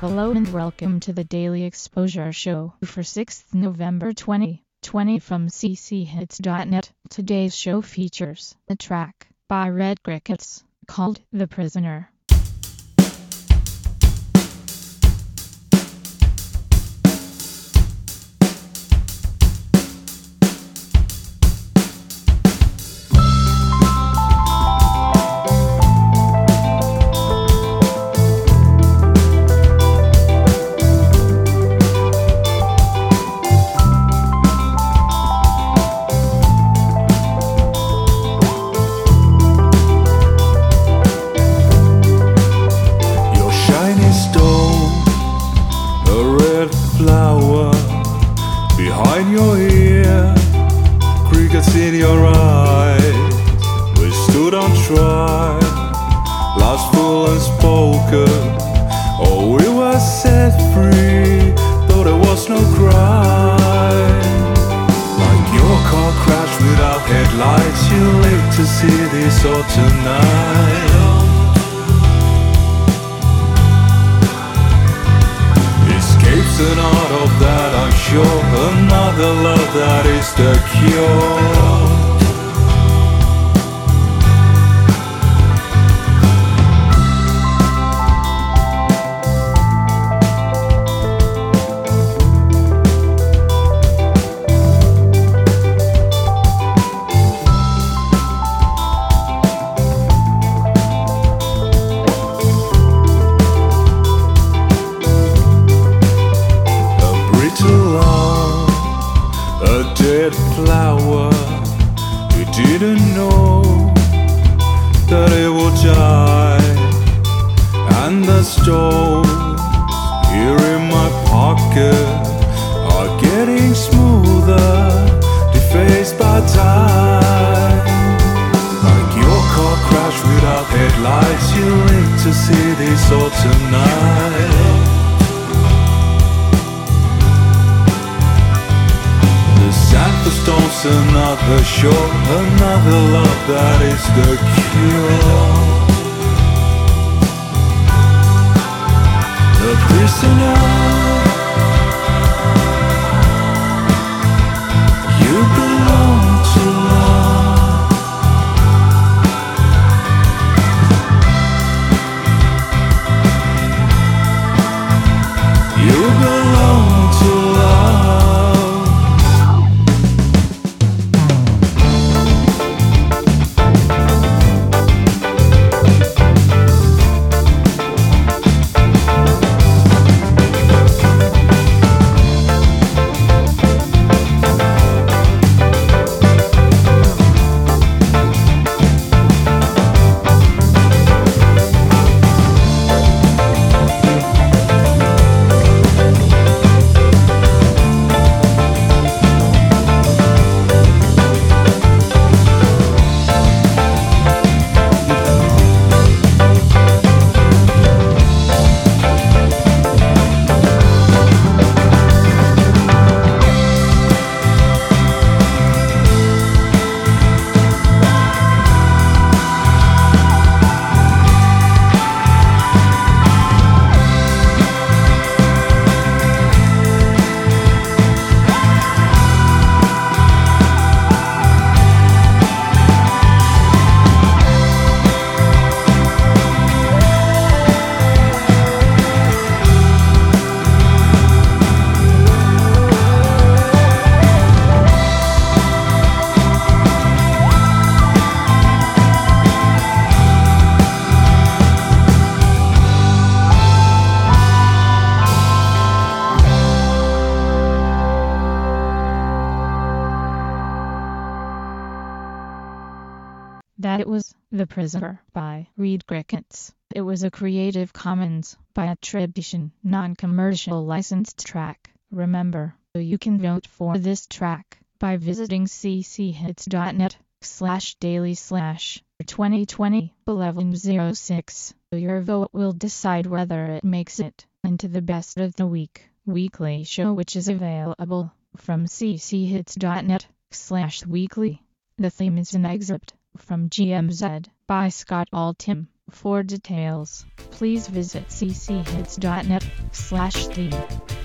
Hello and welcome to the Daily Exposure Show for 6th November 2020 from cchits.net. Today's show features a track by Red Crickets called The Prisoner. Flower behind your ear, crickets in your eyes. We stood on trial, last full and spoken. Oh, we were set free, though there was no crime. Like your car crashed without headlights, you live to see this autumn night. And out of that I'm sure another love that is the cure. A dead flower, we didn't know that it would die. And the stones here in my pocket are getting smoother, defaced by time. Like your car crashed without headlights, you live to see this autumn night. Sand for stones, another shore, another love that is the cure. The prisoner, you belong to love. You belong to love. That it was The Prisoner by Red Crickets. It was a Creative Commons by attribution, non-commercial licensed track. Remember, you can vote for this track by visiting cchits.net/daily/2020-1106. Your vote will decide whether it makes it into the best of the week weekly show, which is available from cchits.net/weekly. The theme is an excerpt from GMZ by Scott Altham For details, please visit cchits.net/theme.